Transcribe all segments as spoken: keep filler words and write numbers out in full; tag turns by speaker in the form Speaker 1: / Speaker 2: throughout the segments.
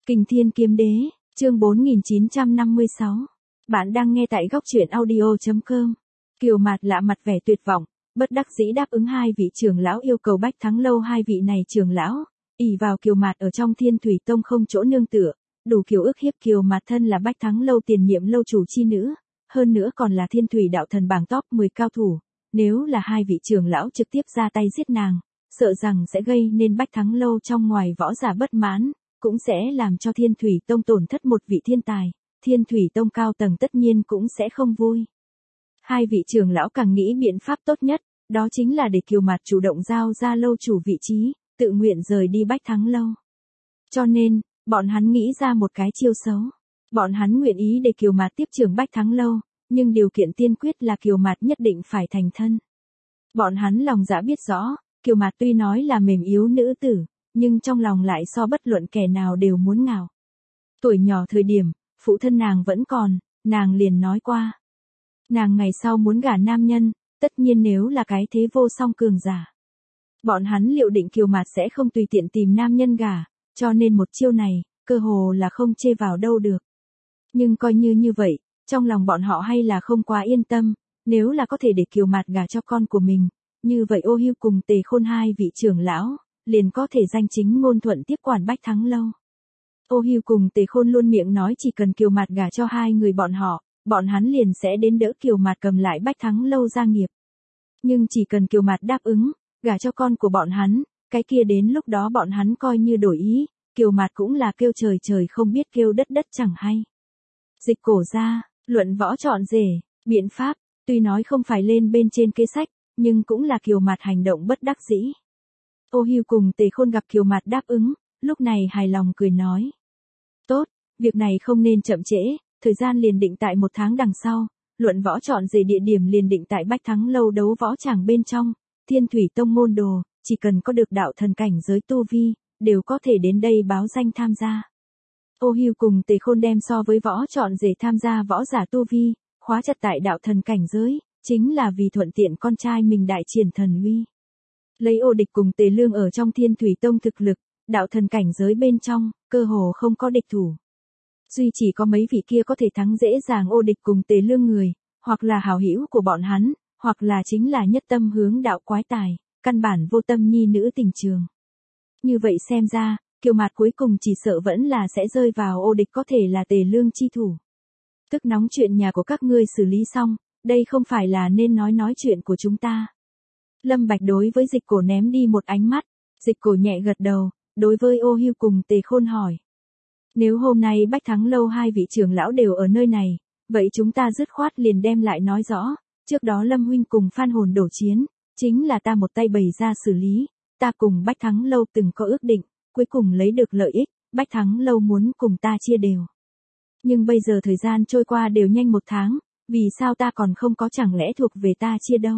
Speaker 1: Kình Thiên Kiếm Đế, chương bốn nghìn chín trăm năm mươi sáu. Bạn đang nghe tại góc truyện audio chấm com. Kiều Mạt lạ mặt vẻ tuyệt vọng, bất đắc dĩ đáp ứng hai vị trưởng lão yêu cầu Bách Thắng Lâu. Hai vị này trưởng lão, ỷ vào Kiều Mạt ở trong Thiên Thủy Tông không chỗ nương tựa, đủ kiểu ức hiếp Kiều Mạt. Thân là Bách Thắng Lâu tiền nhiệm lâu chủ chi nữ, hơn nữa còn là Thiên Thủy đạo thần bảng top mười cao thủ, nếu là hai vị trưởng lão trực tiếp ra tay giết nàng, sợ rằng sẽ gây nên Bách Thắng Lâu trong ngoài võ giả bất mãn, cũng sẽ làm cho Thiên Thủy Tông tổn thất một vị thiên tài, Thiên Thủy Tông cao tầng tất nhiên cũng sẽ không vui. Hai vị trưởng lão càng nghĩ biện pháp tốt nhất, đó chính là để Kiều Mạt chủ động giao ra lâu chủ vị trí, tự nguyện rời đi Bách Thắng Lâu. Cho nên, bọn hắn nghĩ ra một cái chiêu xấu. Bọn hắn nguyện ý để Kiều Mạt tiếp trưởng Bách Thắng Lâu, nhưng điều kiện tiên quyết là Kiều Mạt nhất định phải thành thân. Bọn hắn lòng dạ biết rõ, Kiều Mạt tuy nói là mềm yếu nữ tử, nhưng trong lòng lại so bất luận kẻ nào đều muốn ngào. Tuổi nhỏ thời điểm, phụ thân nàng vẫn còn, nàng liền nói qua. Nàng ngày sau muốn gả nam nhân, tất nhiên nếu là cái thế vô song cường giả. Bọn hắn liệu định Kiều Mạt sẽ không tùy tiện tìm nam nhân gả, cho nên một chiêu này, cơ hồ là không chê vào đâu được. Nhưng coi như như vậy, trong lòng bọn họ hay là không quá yên tâm, nếu là có thể để Kiều Mạt gả cho con của mình, như vậy Ô Hưu cùng Tề Khôn hai vị trưởng lão, liền có thể danh chính ngôn thuận tiếp quản Bách Thắng Lâu. Ô Hưu cùng Tề Khôn luôn miệng nói chỉ cần Kiều Mạt gả cho hai người bọn họ, bọn hắn liền sẽ đến đỡ Kiều Mạt cầm lại Bách Thắng Lâu gia nghiệp. Nhưng chỉ cần Kiều Mạt đáp ứng, gả cho con của bọn hắn, cái kia đến lúc đó bọn hắn coi như đổi ý, Kiều Mạt cũng là kêu trời trời không biết kêu đất đất chẳng hay. Dịch cổ ra, luận võ chọn rể, biện pháp, tuy nói không phải lên bên trên kế sách, nhưng cũng là Kiều Mạt hành động bất đắc dĩ. Ô Hưu cùng Tề Khôn gặp Kiều Mạt đáp ứng, lúc này hài lòng cười nói. Tốt, việc này không nên chậm trễ, thời gian liền định tại một tháng đằng sau, luận võ chọn rể địa điểm liền định tại Bách Thắng Lâu đấu võ tràng bên trong, Thiên Thủy Tông môn đồ, chỉ cần có được đạo thần cảnh giới tu vi, đều có thể đến đây báo danh tham gia. Ô Hưu cùng Tề Khôn đem so với võ chọn rể tham gia võ giả tu vi, khóa chặt tại đạo thần cảnh giới, chính là vì thuận tiện con trai mình đại triển thần uy. Lấy Ô Địch cùng Tề Lương ở trong Thiên Thủy Tông thực lực, đạo thần cảnh giới bên trong, cơ hồ không có địch thủ. Duy chỉ có mấy vị kia có thể thắng dễ dàng Ô Địch cùng Tề Lương người, hoặc là hảo hữu của bọn hắn, hoặc là chính là nhất tâm hướng đạo quái tài, căn bản vô tâm nhi nữ tình trường. Như vậy xem ra, Kiều Mạt cuối cùng chỉ sợ vẫn là sẽ rơi vào Ô Địch có thể là Tề Lương chi thủ. Tức nóng chuyện nhà của các ngươi xử lý xong, đây không phải là nên nói nói chuyện của chúng ta. Lâm Bạch đối với Dịch Cổ ném đi một ánh mắt, Dịch Cổ nhẹ gật đầu, đối với Ô Hưu cùng Tề Khôn hỏi. Nếu hôm nay Bách Thắng Lâu hai vị trưởng lão đều ở nơi này, vậy chúng ta dứt khoát liền đem lại nói rõ, trước đó Lâm huynh cùng Phan Hồn đổ chiến, chính là ta một tay bày ra xử lý, ta cùng Bách Thắng Lâu từng có ước định, cuối cùng lấy được lợi ích, Bách Thắng Lâu muốn cùng ta chia đều. Nhưng bây giờ thời gian trôi qua đều nhanh một tháng, vì sao ta còn không có chẳng lẽ thuộc về ta chia đâu.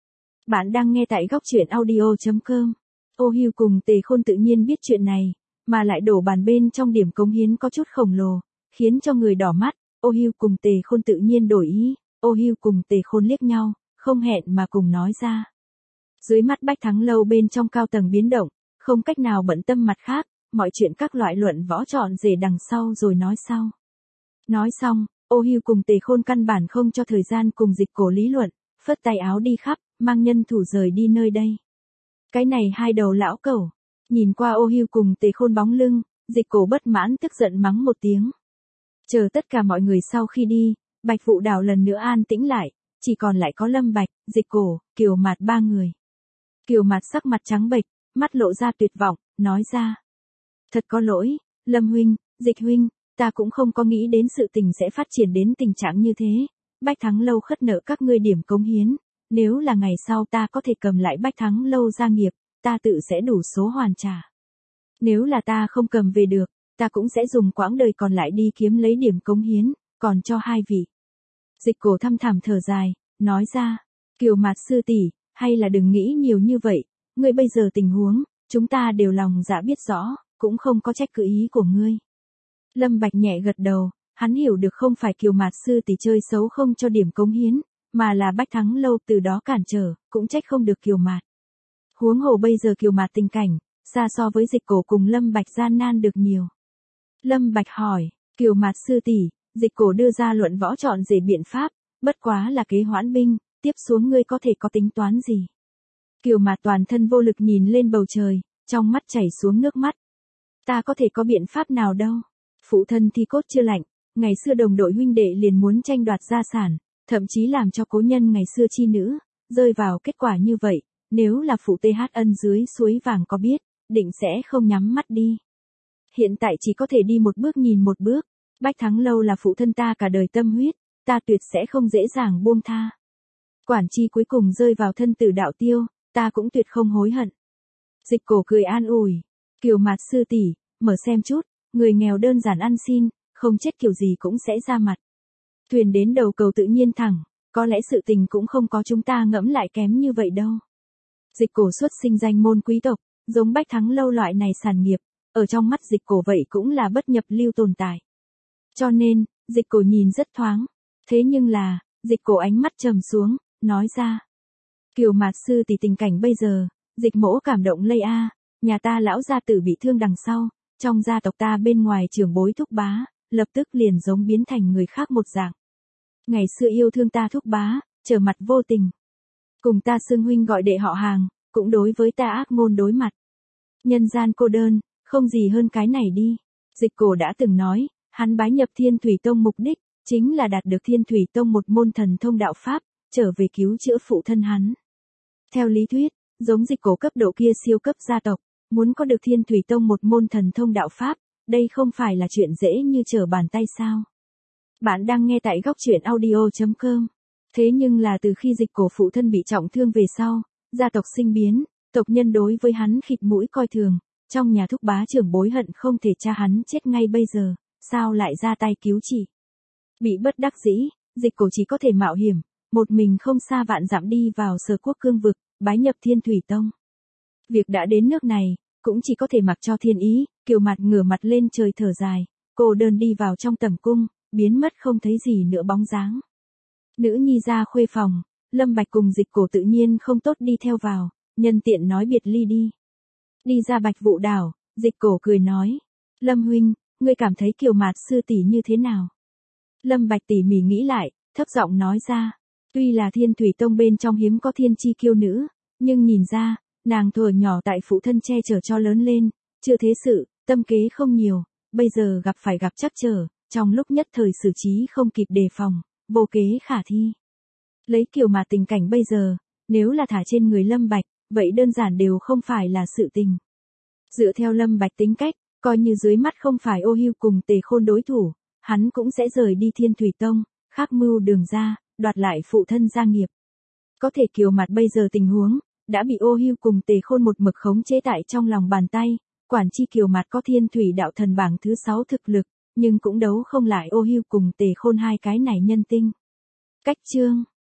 Speaker 1: Bạn đang nghe tại góc truyện audio chấm com. Ô Hưu cùng Tề Khôn tự nhiên biết chuyện này, mà lại đổ bàn bên trong điểm cống hiến có chút khổng lồ, khiến cho người đỏ mắt. Ô Hưu cùng Tề Khôn tự nhiên đổi ý, Ô Hưu cùng Tề Khôn liếc nhau, không hẹn mà cùng nói ra. Dưới mắt Bách Thắng Lâu bên trong cao tầng biến động, không cách nào bận tâm mặt khác, mọi chuyện các loại luận võ chọn rể đằng sau rồi nói sau. Nói xong, Ô Hưu cùng Tề Khôn căn bản không cho thời gian cùng Dịch Cổ lý luận, phất tay áo đi khắp, mang nhân thủ rời đi nơi đây. Cái này hai đầu lão cẩu, nhìn qua Ô Hưu cùng Tề Khôn bóng lưng, Dịch Cổ bất mãn tức giận mắng một tiếng. Chờ tất cả mọi người sau khi đi, Bạch Vũ Đào lần nữa an tĩnh lại, chỉ còn lại có Lâm Bạch, Dịch Cổ, Kiều Mạt ba người. Kiều Mạt sắc mặt trắng bệch, mắt lộ ra tuyệt vọng, nói ra. Thật có lỗi, Lâm huynh, Dịch huynh, ta cũng không có nghĩ đến sự tình sẽ phát triển đến tình trạng như thế. Bách Thắng Lâu khất nợ các ngươi điểm cống hiến, nếu là ngày sau ta có thể cầm lại Bách Thắng Lâu gia nghiệp, ta tự sẽ đủ số hoàn trả. Nếu là ta không cầm về được, ta cũng sẽ dùng quãng đời còn lại đi kiếm lấy điểm cống hiến, còn cho hai vị. Dịch Cổ thăm thẳm thở dài, nói ra, Kiều Mạt sư tỷ, hay là đừng nghĩ nhiều như vậy, ngươi bây giờ tình huống, chúng ta đều lòng dạ biết rõ, cũng không có trách cứ ý của ngươi. Lâm Bạch nhẹ gật đầu, hắn hiểu được không phải Kiều Mạt sư tỷ chơi xấu không cho điểm cống hiến, mà là Bách Thắng Lâu từ đó cản trở, cũng trách không được Kiều Mạt. Huống hồ bây giờ Kiều Mạt tình cảnh, xa so với Dịch Cổ cùng Lâm Bạch gian nan được nhiều. Lâm Bạch hỏi, Kiều Mạt sư tỷ, Dịch Cổ đưa ra luận võ chọn rể biện pháp, bất quá là kế hoãn binh, tiếp xuống ngươi có thể có tính toán gì? Kiều Mạt toàn thân vô lực nhìn lên bầu trời, trong mắt chảy xuống nước mắt. Ta có thể có biện pháp nào đâu? Phụ thân thi cốt chưa lạnh, ngày xưa đồng đội huynh đệ liền muốn tranh đoạt gia sản, thậm chí làm cho cố nhân ngày xưa chi nữ, rơi vào kết quả như vậy, nếu là phụ tê hát ân dưới suối vàng có biết, định sẽ không nhắm mắt đi. Hiện tại chỉ có thể đi một bước nhìn một bước, Bách Thắng Lâu là phụ thân ta cả đời tâm huyết, ta tuyệt sẽ không dễ dàng buông tha. Quản chi cuối cùng rơi vào thân tử đạo tiêu, ta cũng tuyệt không hối hận. Dịch Cổ cười an ủi, Kiều Mạt sư tỷ, mở xem chút, người nghèo đơn giản ăn xin, không chết kiểu gì cũng sẽ ra mặt. Thuyền đến đầu cầu tự nhiên thẳng, có lẽ sự tình cũng không có chúng ta ngẫm lại kém như vậy đâu. Dịch Cổ xuất sinh danh môn quý tộc, giống Bách Thắng Lâu loại này sản nghiệp, ở trong mắt Dịch Cổ vậy cũng là bất nhập lưu tồn tại. Cho nên, Dịch Cổ nhìn rất thoáng. Thế nhưng là, Dịch Cổ ánh mắt trầm xuống, nói ra. Kiều Mạt sư tỷ tình cảnh bây giờ, Dịch mỗ cảm động lây a, nhà ta lão gia tử bị thương đằng sau, trong gia tộc ta bên ngoài trưởng bối thúc bá, lập tức liền giống biến thành người khác một dạng. Ngày xưa yêu thương ta thúc bá, trở mặt vô tình. Cùng ta xưng huynh gọi đệ họ hàng, cũng đối với ta ác ngôn đối mặt. Nhân gian cô đơn, không gì hơn cái này đi. Dịch Cổ đã từng nói, hắn bái nhập Thiên Thủy Tông mục đích, chính là đạt được Thiên Thủy Tông một môn thần thông đạo pháp, trở về cứu chữa phụ thân hắn. Theo lý thuyết, giống Dịch Cổ cấp độ kia siêu cấp gia tộc, muốn có được Thiên Thủy Tông một môn thần thông đạo pháp, đây không phải là chuyện dễ như trở bàn tay sao. Bạn đang nghe tại góc truyện audio chấm com. Thế nhưng là từ khi Dịch Cổ phụ thân bị trọng thương về sau, gia tộc sinh biến, tộc nhân đối với hắn khịt mũi coi thường, trong nhà thúc bá trưởng bối hận không thể cha hắn chết ngay bây giờ, sao lại ra tay cứu trị. Bị bất đắc dĩ, Dịch Cổ chỉ có thể mạo hiểm, một mình không xa vạn dặm đi vào Sở Quốc cương vực, bái nhập Thiên Thủy Tông. Việc đã đến nước này, cũng chỉ có thể mặc cho thiên ý. Kiều Mạt ngửa mặt lên trời thở dài, cô đơn đi vào trong tầm cung, biến mất không thấy gì nữa bóng dáng. Nữ nhi ra khuê phòng, Lâm Bạch cùng Dịch Cổ tự nhiên không tốt đi theo vào, nhân tiện nói biệt ly đi. Đi ra Bạch Vụ Đảo, Dịch Cổ cười nói, Lâm huynh, ngươi cảm thấy Kiều Mạt sư tỷ như thế nào? Lâm Bạch tỉ mỉ nghĩ lại, thấp giọng nói ra, tuy là Thiên Thủy Tông bên trong hiếm có thiên chi kiêu nữ, nhưng nhìn ra, nàng thuở nhỏ tại phụ thân che chở cho lớn lên, chưa thế sự, tâm kế không nhiều, bây giờ gặp phải gặp trắc trở, trong lúc nhất thời xử trí không kịp đề phòng, vô kế khả thi. Lấy Kiều Mạt tình cảnh bây giờ, nếu là thả trên người Lâm Bạch, vậy đơn giản đều không phải là sự tình. Dựa theo Lâm Bạch tính cách, coi như dưới mắt không phải Ô Hưu cùng Tề Khôn đối thủ, hắn cũng sẽ rời đi Thiên Thủy Tông, khác mưu đường ra, đoạt lại phụ thân gia nghiệp. Có thể Kiều Mạt bây giờ tình huống, đã bị Ô Hưu cùng Tề Khôn một mực khống chế tại trong lòng bàn tay, quản chi Kiều Mạt có Thiên Thủy đạo thần bảng thứ sáu thực lực, nhưng cũng đấu không lại Ô Hưu cùng Tề Khôn hai cái này nhân tinh. Cách chương